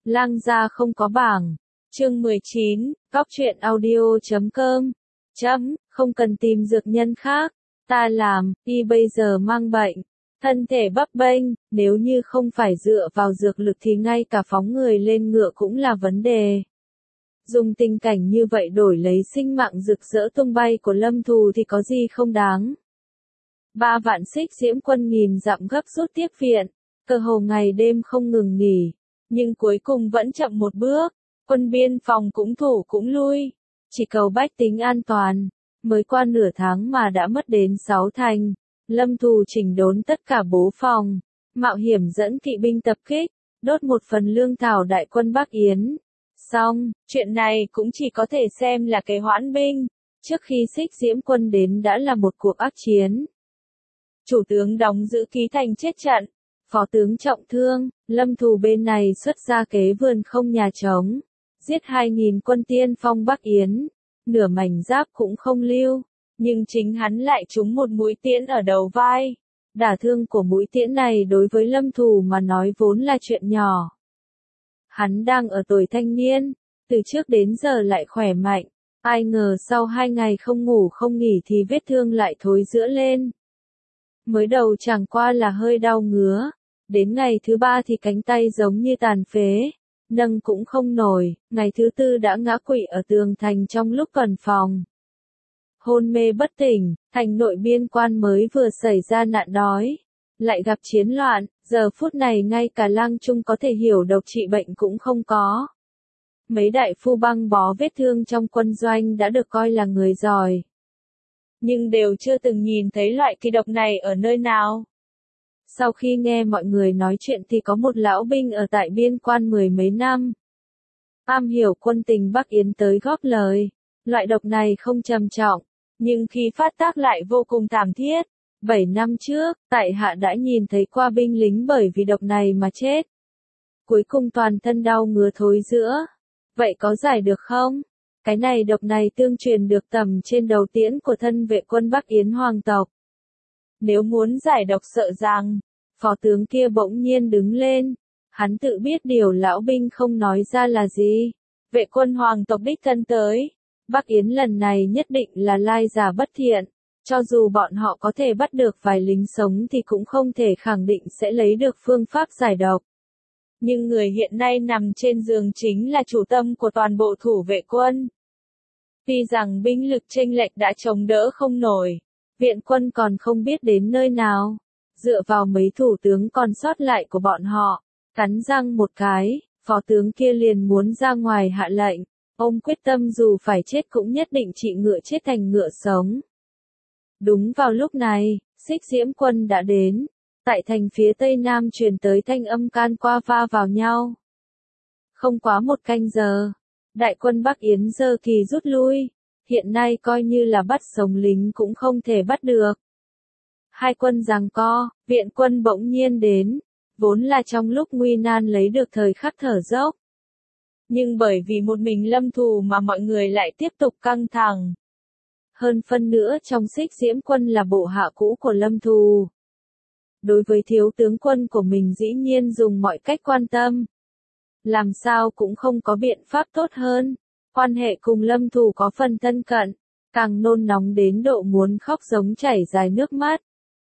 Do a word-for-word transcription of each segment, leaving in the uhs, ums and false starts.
Lang gia không có bảng. Chương mười chín, Góc truyện audio chấm com. Chấm, không cần tìm dược nhân khác. Ta làm, y bây giờ mang bệnh. Thân thể bấp bênh, nếu như không phải dựa vào dược lực thì ngay cả phóng người lên ngựa cũng là vấn đề. Dùng tình cảnh như vậy đổi lấy sinh mạng rực rỡ tung bay của Lâm Thù thì có gì không đáng. Ba vạn xích diễm quân nghìn dặm gấp rút tiếp viện, cơ hồ ngày đêm không ngừng nghỉ, nhưng cuối cùng vẫn chậm một bước, quân biên phòng cũng thủ cũng lui, chỉ cầu bách tính an toàn, mới qua nửa tháng mà đã mất đến sáu thành. Lâm Thù chỉnh đốn tất cả bố phòng, mạo hiểm dẫn kỵ binh tập kích, đốt một phần lương thảo đại quân Bắc Yến. Xong, chuyện này cũng chỉ có thể xem là cái hoãn binh, trước khi xích diễm quân đến đã là một cuộc ác chiến. Chủ tướng đóng giữ ký thành chết trận, phó tướng trọng thương, Lâm Thù bên này xuất ra kế vườn không nhà trống, giết hai nghìn quân tiên phong Bắc Yến, nửa mảnh giáp cũng không lưu, nhưng chính hắn lại trúng một mũi tiễn ở đầu vai. Đả thương của mũi tiễn này đối với Lâm Thù mà nói vốn là chuyện nhỏ. Hắn đang ở tuổi thanh niên, từ trước đến giờ lại khỏe mạnh, ai ngờ sau hai ngày không ngủ không nghỉ thì vết thương lại thối rữa lên. Mới đầu chẳng qua là hơi đau ngứa, đến ngày thứ ba thì cánh tay giống như tàn phế, nâng cũng không nổi, ngày thứ tư đã ngã quỵ ở tường thành trong lúc cần phòng. Hôn mê bất tỉnh, thành nội biên quan mới vừa xảy ra nạn đói, lại gặp chiến loạn, giờ phút này ngay cả lang trung có thể hiểu độc trị bệnh cũng không có. Mấy đại phu băng bó vết thương trong quân doanh đã được coi là người giỏi, nhưng đều chưa từng nhìn thấy loại kỳ độc này ở nơi nào. Sau khi nghe mọi người nói chuyện thì có một lão binh ở tại biên quan mười mấy năm, am hiểu quân tình Bắc Yến tới góp lời, loại độc này không trầm trọng, nhưng khi phát tác lại vô cùng thảm thiết. Bảy năm trước, tại hạ đã nhìn thấy qua binh lính bởi vì độc này mà chết. Cuối cùng toàn thân đau ngứa thối rữa. Vậy có giải được không? Cái này độc này tương truyền được tầm trên đầu tiễn của thân vệ quân Bắc Yến hoàng tộc. Nếu muốn giải độc sợ rằng, phó tướng kia bỗng nhiên đứng lên. Hắn tự biết điều lão binh không nói ra là gì. Vệ quân hoàng tộc đích thân tới. Bắc Yến lần này nhất định là lai giả bất thiện. Cho dù bọn họ có thể bắt được vài lính sống thì cũng không thể khẳng định sẽ lấy được phương pháp giải độc. Nhưng người hiện nay nằm trên giường chính là chủ tâm của toàn bộ thủ vệ quân. Tuy rằng binh lực chênh lệch đã chống đỡ không nổi, viện quân còn không biết đến nơi nào. Dựa vào mấy thủ tướng còn sót lại của bọn họ, cắn răng một cái, phó tướng kia liền muốn ra ngoài hạ lệnh. Ông quyết tâm dù phải chết cũng nhất định trị ngựa chết thành ngựa sống. Đúng vào lúc này, xích diễm quân đã đến, tại thành phía tây nam truyền tới thanh âm can qua va vào nhau. Không quá một canh giờ, đại quân Bắc Yến giơ kỳ rút lui, hiện nay coi như là bắt sống lính cũng không thể bắt được. Hai quân giằng co, viện quân bỗng nhiên đến, vốn là trong lúc nguy nan lấy được thời khắc thở dốc. Nhưng bởi vì một mình Lâm Thù mà mọi người lại tiếp tục căng thẳng. Hơn phân nữa trong xích diễm quân là bộ hạ cũ của Lâm Thù. Đối với thiếu tướng quân của mình dĩ nhiên dùng mọi cách quan tâm. Làm sao cũng không có biện pháp tốt hơn. Quan hệ cùng Lâm Thù có phần thân cận, càng nôn nóng đến độ muốn khóc giống chảy dài nước mắt.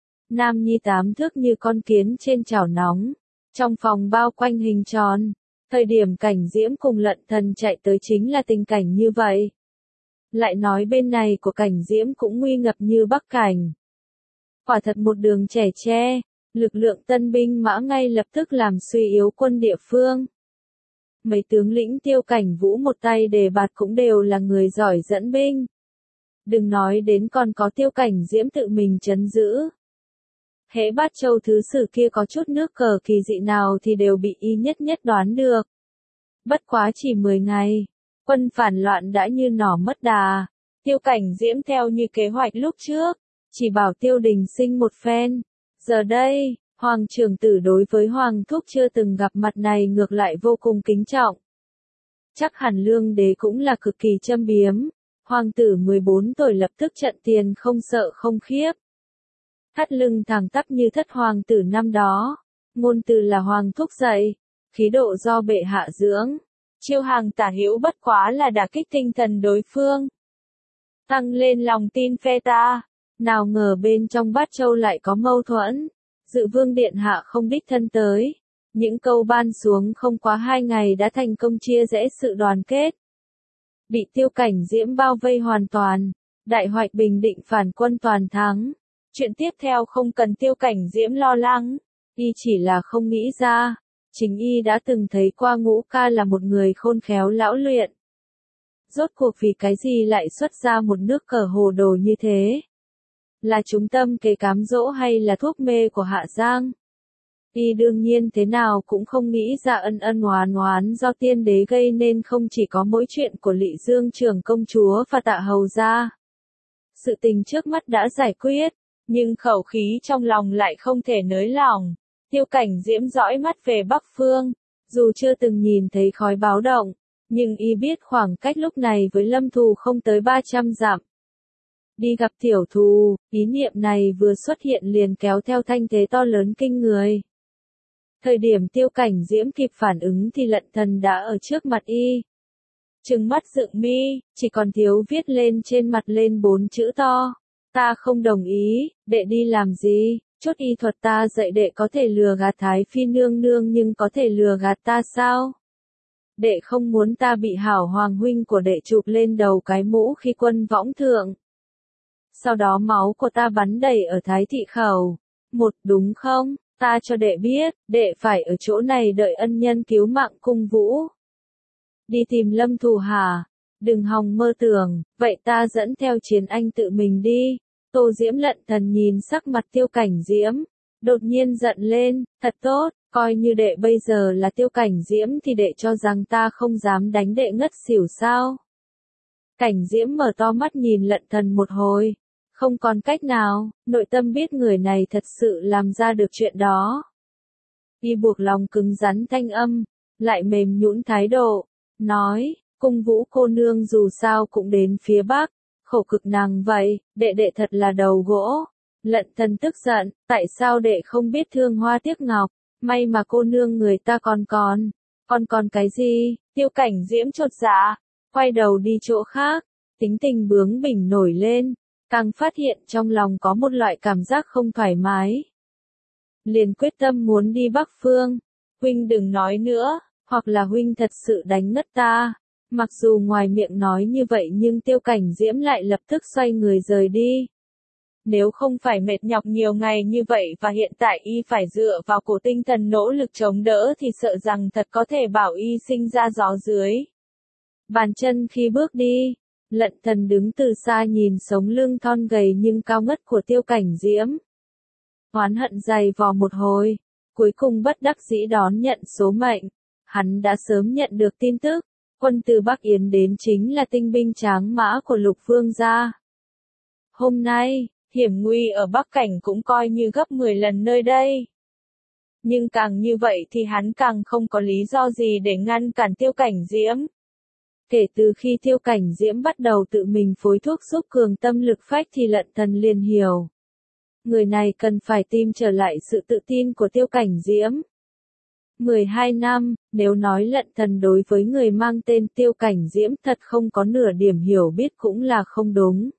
Nam nhi tám thước như con kiến trên chảo nóng, trong phòng bao quanh hình tròn. Thời điểm Cảnh Diễm cùng Lận Thần chạy tới chính là tình cảnh như vậy. Lại nói bên này của Cảnh Diễm cũng nguy ngập như Bắc Cảnh. Quả thật một đường trẻ tre, lực lượng tân binh mã ngay lập tức làm suy yếu quân địa phương. Mấy tướng lĩnh Tiêu Cảnh Vũ một tay đề bạt cũng đều là người giỏi dẫn binh. Đừng nói đến còn có Tiêu Cảnh Diễm tự mình trấn giữ. Hễ Bát Châu thứ sử kia có chút nước cờ kỳ dị nào thì đều bị y nhất nhất đoán được. Bất quá chỉ mười ngày, quân phản loạn đã như nỏ mất đà. Tiêu Cảnh Diễm theo như kế hoạch lúc trước, chỉ bảo Tiêu Đình Sinh một phen. Giờ đây, Hoàng trưởng tử đối với Hoàng thúc chưa từng gặp mặt này ngược lại vô cùng kính trọng. Chắc hẳn Lương Đế cũng là cực kỳ châm biếm. Hoàng tử mười bốn tuổi lập tức trận tiền không sợ không khiếp. Thắt lưng thẳng tắp như thất hoàng tử năm đó. Ngôn từ là Hoàng thúc dạy. khí độ do bệ hạ dưỡng. Chiêu hàng tả hữu bất quá là đả kích tinh thần đối phương, tăng lên lòng tin phe ta. Nào ngờ bên trong Bát Châu lại có mâu thuẫn. Dự vương điện hạ không đích thân tới. Những câu ban xuống không quá hai ngày đã thành công chia rẽ sự đoàn kết. Bị Tiêu Cảnh Diễm bao vây hoàn toàn. Đại hoạch bình định phản quân toàn thắng. Chuyện tiếp theo không cần Tiêu Cảnh Diễm lo lắng. Y chỉ là không nghĩ ra. Chính y đã từng thấy qua Ngũ Ca là một người khôn khéo lão luyện. Rốt cuộc vì cái gì lại xuất ra một nước cờ hồ đồ như thế? Là chúng tâm kế cám dỗ hay là thuốc mê của Hạ Giang? Y đương nhiên thế nào cũng không nghĩ ra ân ân oán oán do tiên đế gây nên không chỉ có mỗi chuyện của Lị Dương trưởng công chúa và Tạ hầu gia. Sự tình trước mắt đã giải quyết, nhưng khẩu khí trong lòng lại không thể nới lỏng. Tiêu Cảnh Diễm dõi mắt về Bắc Phương, dù chưa từng nhìn thấy khói báo động, nhưng y biết khoảng cách lúc này với Lâm Thù không tới ba trăm dặm. Đi gặp tiểu thù, ý niệm này vừa xuất hiện liền kéo theo thanh thế to lớn kinh người. Thời điểm Tiêu Cảnh Diễm kịp phản ứng thì Lận Thần đã ở trước mặt y. Trừng mắt dựng mi, chỉ còn thiếu viết lên trên mặt lên bốn chữ to. Ta không đồng ý, đệ đi làm gì? Chút y thuật ta dạy đệ có thể lừa gạt Thái Phi nương nương nhưng có thể lừa gạt ta sao? Đệ không muốn ta bị hảo hoàng huynh của đệ chụp lên đầu cái mũ khi quân võng thượng. Sau đó máu của ta bắn đầy ở Thái thị khẩu. Một đúng không? Ta cho đệ biết, đệ phải ở chỗ này đợi ân nhân cứu mạng Cung Vũ. Đi tìm Lâm Thù hả? Đừng hòng mơ tưởng, vậy ta dẫn theo Chiến Anh tự mình đi. Tô Diễm Lận Thần nhìn sắc mặt Tiêu Cảnh Diễm, đột nhiên giận lên, thật tốt, coi như đệ bây giờ là Tiêu Cảnh Diễm thì đệ cho rằng ta không dám đánh đệ ngất xỉu sao? Cảnh Diễm mở to mắt nhìn Lận Thần một hồi, không còn cách nào, nội tâm biết người này thật sự làm ra được chuyện đó. Y buộc lòng cứng rắn thanh âm, lại mềm nhũn thái độ, nói, Cung Vũ cô nương dù sao cũng đến phía Bắc. Khổ cực nàng vậy, đệ đệ thật là đầu gỗ. Lận Thần tức giận, tại sao đệ không biết thương hoa tiếc ngọc, may mà cô nương người ta còn còn. Còn còn cái gì? Tiêu Cảnh Diễm chột dạ, quay đầu đi chỗ khác, tính tình bướng bỉnh nổi lên, càng phát hiện trong lòng có một loại cảm giác không thoải mái. Liền quyết tâm muốn đi Bắc Phương, huynh đừng nói nữa, hoặc là huynh thật sự đánh ngất ta. Mặc dù ngoài miệng nói như vậy nhưng Tiêu Cảnh Diễm lại lập tức xoay người rời đi. Nếu không phải mệt nhọc nhiều ngày như vậy và hiện tại y phải dựa vào cổ tinh thần nỗ lực chống đỡ thì sợ rằng thật có thể bảo y sinh ra gió dưới. Bàn chân khi bước đi, Lận Thần đứng từ xa nhìn sống lưng thon gầy nhưng cao ngất của Tiêu Cảnh Diễm. Oán hận dày vò một hồi, cuối cùng bất đắc dĩ đón nhận số mệnh. Hắn đã sớm nhận được tin tức. Quân từ Bắc Yến đến chính là tinh binh tráng mã của Lục Vương gia. Hôm nay, hiểm nguy ở Bắc Cảnh cũng coi như gấp mười lần nơi đây. Nhưng càng như vậy thì hắn càng không có lý do gì để ngăn cản Tiêu Cảnh Diễm. Kể từ khi Tiêu Cảnh Diễm bắt đầu tự mình phối thuốc giúp cường tâm lực phách thì Lận Thần liền hiểu. Người này cần phải tìm trở lại sự tự tin của Tiêu Cảnh Diễm. mười hai năm, nếu nói Lận Thần đối với người mang tên Tiêu Cảnh Diễm thật không có nửa điểm hiểu biết cũng là không đúng.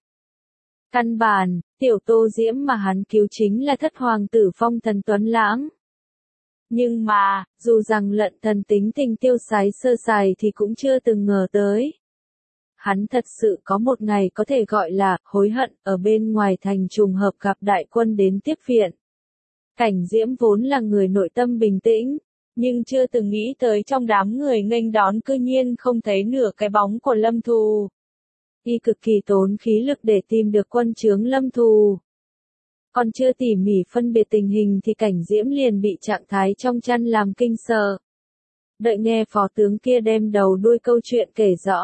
Căn bản, tiểu Tô Diễm mà hắn cứu chính là thất hoàng tử Phong Thần Tuấn Lãng. Nhưng mà, dù rằng Lận Thần tính tình tiêu sái sơ sài thì cũng chưa từng ngờ tới. Hắn thật sự có một ngày có thể gọi là hối hận ở bên ngoài thành trùng hợp gặp đại quân đến tiếp viện. Cảnh Diễm vốn là người nội tâm bình tĩnh. Nhưng chưa từng nghĩ tới trong đám người nghênh đón cư nhiên không thấy nửa cái bóng của Lâm Thù. Y cực kỳ tốn khí lực để tìm được quân chướng Lâm Thù. Còn chưa tỉ mỉ phân biệt tình hình thì Cảnh Diễm liền bị trạng thái trong chăn làm kinh sợ. Đợi nghe phó tướng kia đem đầu đuôi câu chuyện kể rõ.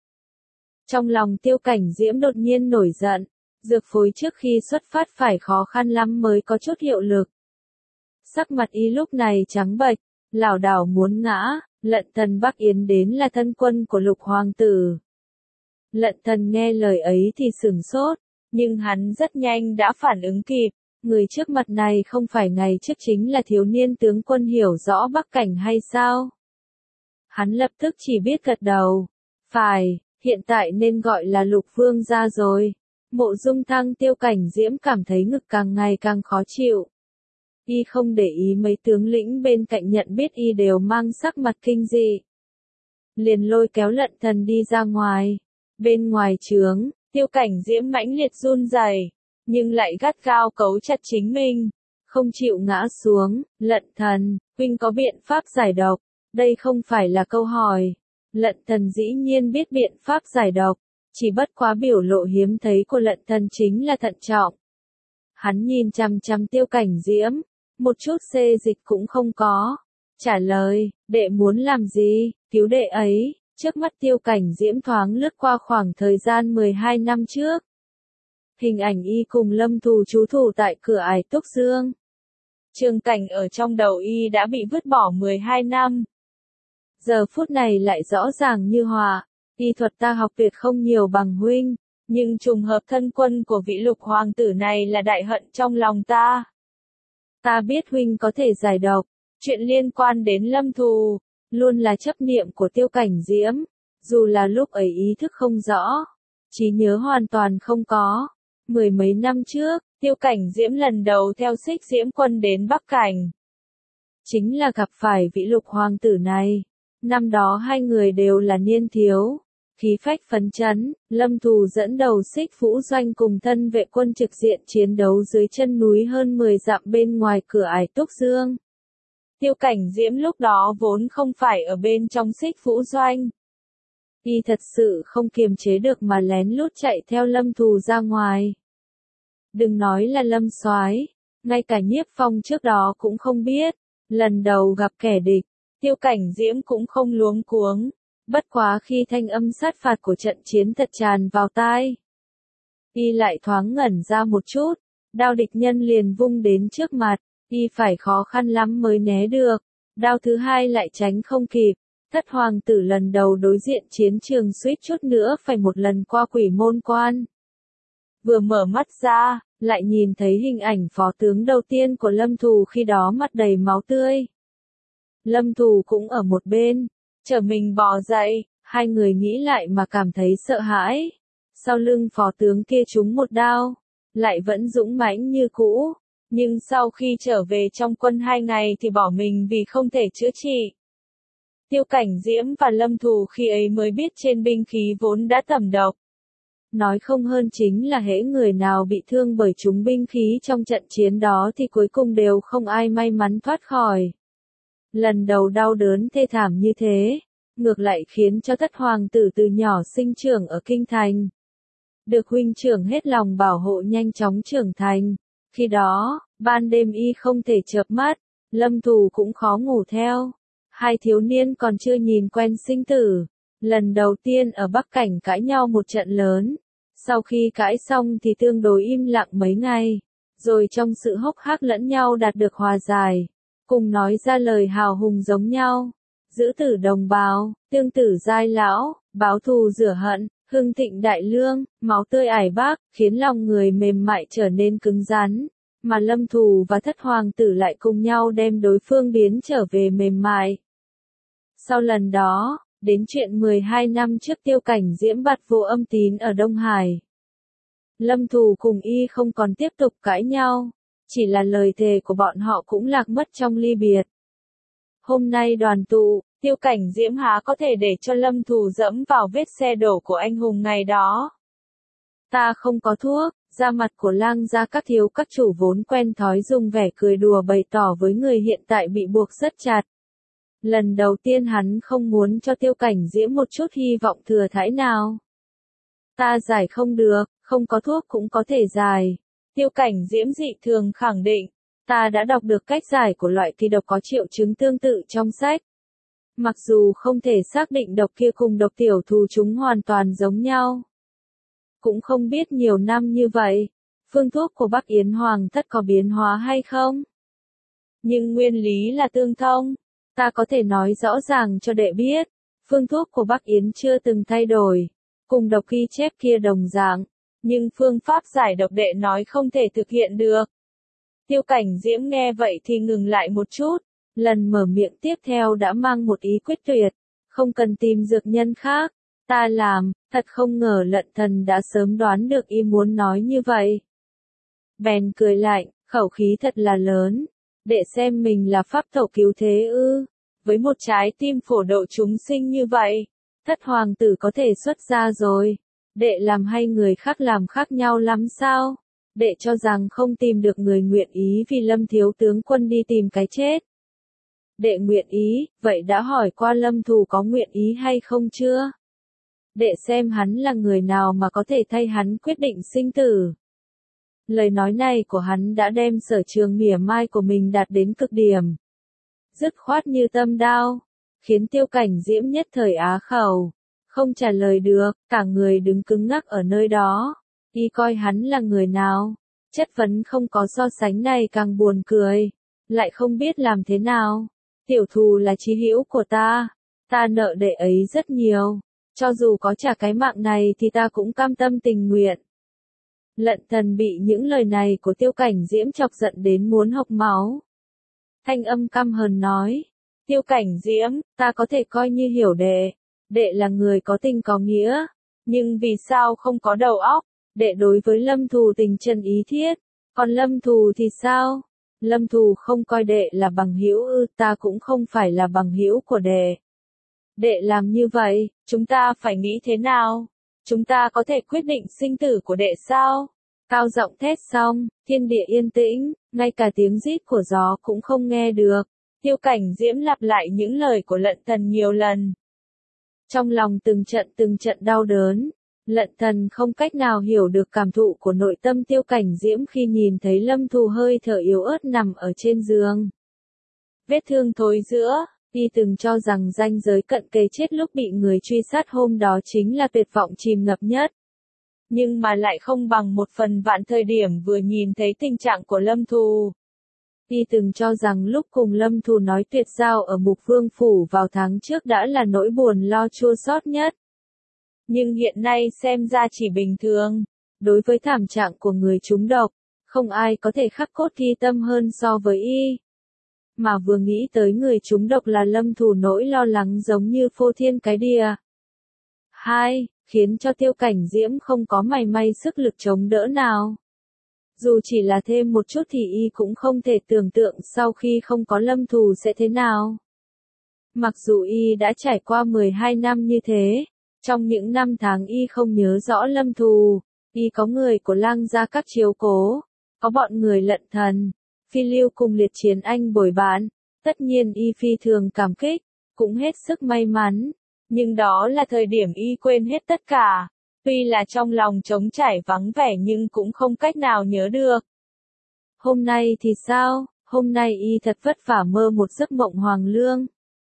Trong lòng Tiêu Cảnh Diễm đột nhiên nổi giận, dược phối trước khi xuất phát phải khó khăn lắm mới có chút hiệu lực. Sắc mặt y lúc này trắng bệch. Lảo đảo muốn ngã, Lận Thần Bắc Yến đến là thân quân của Lục hoàng tử. Lận Thần nghe lời ấy thì sửng sốt, nhưng hắn rất nhanh đã phản ứng kịp, người trước mặt này không phải ngày trước chính là thiếu niên tướng quân hiểu rõ Bắc cảnh hay sao? Hắn lập tức chỉ biết gật đầu. Phải, hiện tại nên gọi là Lục Vương gia rồi. Mộ Dung Thăng Tiêu Cảnh Diễm cảm thấy ngực càng ngày càng khó chịu. Y không để ý mấy tướng lĩnh bên cạnh nhận biết y đều mang sắc mặt kinh dị. Liền lôi kéo Lận Thần đi ra ngoài. Bên ngoài trướng, Tiêu Cảnh Diễm mãnh liệt run rẩy, nhưng lại gắt gao cấu chặt chính mình, không chịu ngã xuống. Lận Thần, huynh có biện pháp giải độc? Đây không phải là câu hỏi. Lận Thần dĩ nhiên biết biện pháp giải độc, chỉ bất quá biểu lộ hiếm thấy của Lận Thần chính là thận trọng. Hắn nhìn chằm chằm Tiêu Cảnh Diễm, một chút xê dịch cũng không có. Trả lời, đệ muốn làm gì, cứu đệ ấy. Trước mắt Tiêu Cảnh Diễm thoáng lướt qua khoảng thời gian mười hai năm trước. Hình ảnh y cùng Lâm Thù trú thủ tại cửa ải Túc Dương. Trường cảnh ở trong đầu y đã bị vứt bỏ mười hai năm. Giờ phút này lại rõ ràng như họa. Y thuật ta học tuyệt không nhiều bằng huynh, nhưng trùng hợp thân quân của vị Lục hoàng tử này là đại hận trong lòng ta. Ta biết huynh có thể giải độc, chuyện liên quan đến Lâm Thù, luôn là chấp niệm của Tiêu Cảnh Diễm, dù là lúc ấy ý thức không rõ, trí nhớ hoàn toàn không có. Mười mấy năm trước, Tiêu Cảnh Diễm lần đầu theo Xích Diễm quân đến Bắc Cảnh. Chính là gặp phải vị Lục hoàng tử này. Năm đó hai người đều là niên thiếu, khí phách phấn chấn. Lâm Thù dẫn đầu Xích Vũ doanh cùng thân vệ quân trực diện chiến đấu dưới chân núi hơn mười dặm bên ngoài cửa ải Túc Dương. Tiêu Cảnh Diễm lúc đó vốn không phải ở bên trong Xích Vũ doanh. Y thật sự không kiềm chế được mà lén lút chạy theo Lâm Thù ra ngoài. Đừng nói là Lâm soái, ngay cả Nhiếp Phong trước đó cũng không biết. Lần đầu gặp kẻ địch, Tiêu Cảnh Diễm cũng không luống cuống. Bất quá khi thanh âm sát phạt của trận chiến thật tràn vào tai, y lại thoáng ngẩn ra một chút, đao địch nhân liền vung đến trước mặt, y phải khó khăn lắm mới né được, đao thứ hai lại tránh không kịp. Thất hoàng tử lần đầu đối diện chiến trường suýt chút nữa phải một lần qua Quỷ Môn Quan. Vừa mở mắt ra, lại nhìn thấy hình ảnh phó tướng đầu tiên của Lâm Thù khi đó mặt đầy máu tươi. Lâm Thù cũng ở một bên, trở mình bò dậy, hai người nghĩ lại mà cảm thấy sợ hãi. Sau lưng phó tướng kia trúng một đao, lại vẫn dũng mãnh như cũ, nhưng sau khi trở về trong quân hai ngày thì bỏ mình vì không thể chữa trị. Tiêu Cảnh Diễm và Lâm Thù khi ấy mới biết trên binh khí vốn đã tẩm độc. Nói không hơn chính là hễ người nào bị thương bởi chúng binh khí trong trận chiến đó thì cuối cùng đều không ai may mắn thoát khỏi. Lần đầu đau đớn thê thảm như thế, ngược lại khiến cho Thất hoàng tử từ nhỏ sinh trưởng ở kinh thành. Được huynh trưởng hết lòng bảo hộ nhanh chóng trưởng thành. Khi đó, ban đêm y không thể chợp mắt, Lâm Thù cũng khó ngủ theo. Hai thiếu niên còn chưa nhìn quen sinh tử. Lần đầu tiên ở Bắc Cảnh cãi nhau một trận lớn. Sau khi cãi xong thì tương đối im lặng mấy ngày. Rồi trong sự hốc hác lẫn nhau đạt được hòa giải. Cùng nói ra lời hào hùng giống nhau. Giữ tử đồng bào, tương tử giai lão, báo thù rửa hận, hưng thịnh đại lương, máu tươi ải bác, khiến lòng người mềm mại trở nên cứng rắn. Mà Lâm Thù và Thất hoàng tử lại cùng nhau đem đối phương biến trở về mềm mại. Sau lần đó, đến chuyện mười hai năm trước Tiêu Cảnh Diễm bạt vô âm tín ở Đông Hải. Lâm Thù cùng y không còn tiếp tục cãi nhau, chỉ là lời thề của bọn họ cũng lạc mất trong ly biệt. Hôm nay đoàn tụ, Tiêu Cảnh Diễm há có thể để cho Lâm Thù dẫm vào vết xe đổ của anh hùng ngày đó. Ta không có thuốc, da mặt của Lang gia các thiếu các chủ vốn quen thói dùng vẻ cười đùa bày tỏ với người hiện tại bị buộc rất chặt. Lần đầu tiên hắn không muốn cho Tiêu Cảnh Diễm một chút hy vọng thừa thãi nào. Ta giải không được, không có thuốc cũng có thể giải. Tiêu Cảnh Diễm dị thường khẳng định, ta đã đọc được cách giải của loại kỳ độc có triệu chứng tương tự trong sách. Mặc dù không thể xác định độc kia cùng độc tiểu thù chúng hoàn toàn giống nhau. Cũng không biết nhiều năm như vậy, phương thuốc của Bắc Yến Hoàng thất có biến hóa hay không. Nhưng nguyên lý là tương thông. Ta có thể nói rõ ràng cho đệ biết, phương thuốc của Bắc Yến chưa từng thay đổi, cùng độc ghi chép kia đồng dạng, nhưng phương pháp giải độc đệ nói không thể thực hiện được. Tiêu Cảnh Diễm nghe vậy thì ngừng lại một chút, lần mở miệng tiếp theo đã mang một ý quyết tuyệt, không cần tìm dược nhân khác, ta làm, thật không ngờ Lận Thần đã sớm đoán được y muốn nói như vậy. Bèn cười lạnh, khẩu khí thật là lớn, đệ xem mình là pháp tẩu cứu thế ư, với một trái tim phổ độ chúng sinh như vậy, thất hoàng tử có thể xuất ra rồi, đệ làm hay người khác làm khác nhau lắm sao? Đệ cho rằng không tìm được người nguyện ý vì Lâm thiếu tướng quân đi tìm cái chết. Đệ nguyện ý, vậy đã hỏi qua Lâm Thù có nguyện ý hay không chưa? Đệ xem hắn là người nào mà có thể thay hắn quyết định sinh tử. Lời nói này của hắn đã đem Sở Trường mỉa mai của mình đạt đến cực điểm. Dứt khoát như tâm đao, khiến Tiêu Cảnh Diễm nhất thời á khẩu, không trả lời được, cả người đứng cứng ngắc ở nơi đó. Y coi hắn là người nào, chất vấn không có so sánh này càng buồn cười, lại không biết làm thế nào. Tiểu Thù là chí hữu của ta, ta nợ đệ ấy rất nhiều, cho dù có trả cái mạng này thì ta cũng cam tâm tình nguyện. Lận Thần bị những lời này của Tiêu Cảnh Diễm chọc giận đến muốn hộc máu. Thanh âm căm hờn nói, Tiêu Cảnh Diễm, ta có thể coi như hiểu đệ, đệ là người có tình có nghĩa, nhưng vì sao không có đầu óc? Đệ đối với Lâm Thù tình chân ý thiết, còn Lâm Thù thì sao? Lâm Thù không coi đệ là bằng hữu ư, ta cũng không phải là bằng hữu của đệ. Đệ làm như vậy, chúng ta phải nghĩ thế nào? Chúng ta có thể quyết định sinh tử của đệ sao? Cao giọng thét xong, thiên địa yên tĩnh, ngay cả tiếng rít của gió cũng không nghe được. Tiêu Cảnh Diễm lặp lại những lời của Lận Thần nhiều lần. Trong lòng từng trận từng trận đau đớn. Lận Thần không cách nào hiểu được cảm thụ của nội tâm Tiêu Cảnh Diễm khi nhìn thấy Lâm Thù hơi thở yếu ớt nằm ở trên giường. Vết thương thối giữa, y từng cho rằng ranh giới cận kề chết lúc bị người truy sát hôm đó chính là tuyệt vọng chìm ngập nhất. Nhưng mà lại không bằng một phần vạn thời điểm vừa nhìn thấy tình trạng của Lâm Thù. Y từng cho rằng lúc cùng Lâm Thù nói tuyệt giao ở Mục Vương Phủ vào tháng trước đã là nỗi buồn lo chua xót nhất. Nhưng hiện nay xem ra chỉ bình thường, đối với thảm trạng của người trúng độc, không ai có thể khắc cốt ghi tâm hơn so với y. Mà vừa nghĩ tới người trúng độc là Lâm Thù nỗi lo lắng giống như phô thiên cái địa. Hai, khiến cho Tiêu Cảnh Diễm không có mảy may sức lực chống đỡ nào. Dù chỉ là thêm một chút thì y cũng không thể tưởng tượng sau khi không có Lâm Thù sẽ thế nào. Mặc dù y đã trải qua mười hai năm như thế, trong những năm tháng y không nhớ rõ Lâm Thù, y có người của Lang gia các chiếu cố, có bọn người Lận Thần, Phi Lưu cùng Liệt Chiến Anh bồi bạn, tất nhiên y phi thường cảm kích, cũng hết sức may mắn, nhưng đó là thời điểm y quên hết tất cả, tuy là trong lòng trống trải vắng vẻ nhưng cũng không cách nào nhớ được. Hôm nay thì sao, hôm nay y thật vất vả mơ một giấc mộng hoàng lương.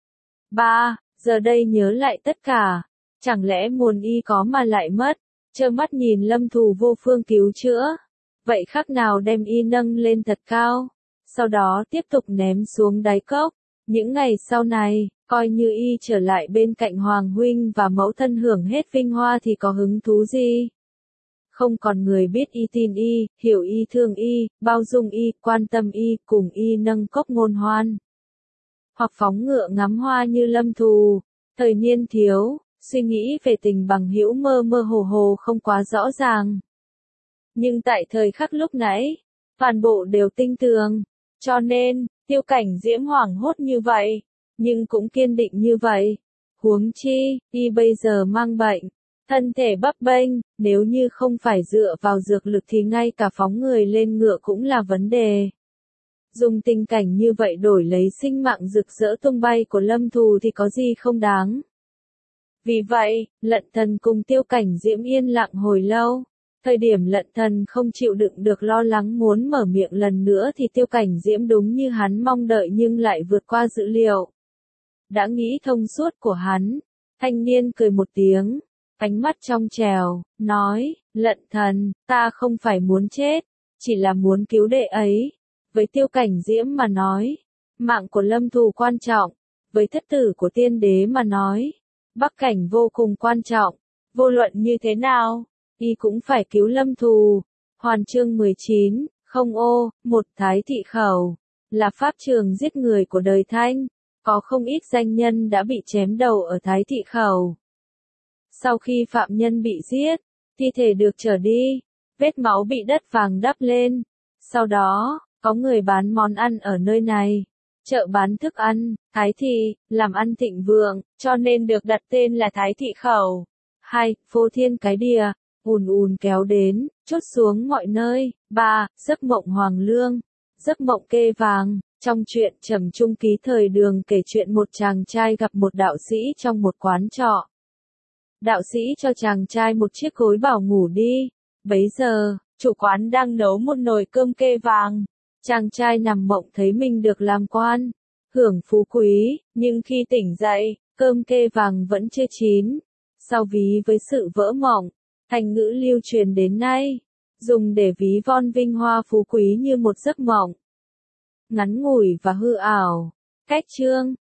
Ba, giờ đây nhớ lại tất cả. Chẳng lẽ muốn y có mà lại mất, trơ mắt nhìn Lâm Thù vô phương cứu chữa, vậy khác nào đem y nâng lên thật cao, sau đó tiếp tục ném xuống đáy cốc. Những ngày sau này, coi như y trở lại bên cạnh Hoàng huynh và mẫu thân hưởng hết vinh hoa thì có hứng thú gì? Không còn người biết y tin y, hiểu y thương y, bao dung y, quan tâm y, cùng y nâng cốc ngôn hoan. Hoặc phóng ngựa ngắm hoa như Lâm Thù, thời niên thiếu. Suy nghĩ về tình bằng hữu mơ mơ hồ hồ không quá rõ ràng. Nhưng tại thời khắc lúc nãy, toàn bộ đều tinh tường, cho nên, Tiêu Cảnh Diễm hoảng hốt như vậy, nhưng cũng kiên định như vậy. Huống chi, y bây giờ mang bệnh, thân thể bấp bênh, nếu như không phải dựa vào dược lực thì ngay cả phóng người lên ngựa cũng là vấn đề. Dùng tình cảnh như vậy đổi lấy sinh mạng rực rỡ tung bay của Lâm Thù thì có gì không đáng. Vì vậy, Lận Thần cùng Tiêu Cảnh Diễm yên lặng hồi lâu. Thời điểm Lận Thần không chịu đựng được lo lắng muốn mở miệng lần nữa thì Tiêu Cảnh Diễm đúng như hắn mong đợi nhưng lại vượt qua dự liệu. Đã nghĩ thông suốt của hắn, thanh niên cười một tiếng, ánh mắt trong trèo, nói, Lận Thần, ta không phải muốn chết, chỉ là muốn cứu đệ ấy. Với Tiêu Cảnh Diễm mà nói, mạng của Lâm Thù quan trọng, với thất tử của tiên đế mà nói, Bắc Cảnh vô cùng quan trọng, vô luận như thế nào, y cũng phải cứu Lâm Thù. Hoàn chương mười chín, Không ô, một thái thị khẩu, là pháp trường giết người của đời Thanh, có không ít danh nhân đã bị chém đầu ở thái thị khẩu. Sau khi phạm nhân bị giết, thi thể được chở đi, vết máu bị đất vàng đắp lên. Sau đó, có người bán món ăn ở nơi này. Chợ bán thức ăn, Thái Thị, làm ăn thịnh vượng, cho nên được đặt tên là Thái Thị Khẩu. Hai, phô thiên cái địa, ùn ùn kéo đến, chốt xuống mọi nơi. Ba, giấc mộng hoàng lương, giấc mộng kê vàng. Trong truyện Trầm Trung Ký thời Đường kể chuyện một chàng trai gặp một đạo sĩ trong một quán trọ. Đạo sĩ cho chàng trai một chiếc gối bảo ngủ đi. Bấy giờ, chủ quán đang nấu một nồi cơm kê vàng. Chàng trai nằm mộng thấy mình được làm quan, hưởng phú quý, nhưng khi tỉnh dậy, cơm kê vàng vẫn chưa chín. Sau ví với sự vỡ mộng, thành ngữ lưu truyền đến nay, dùng để ví von vinh hoa phú quý như một giấc mộng ngắn ngủi và hư ảo. Cách chương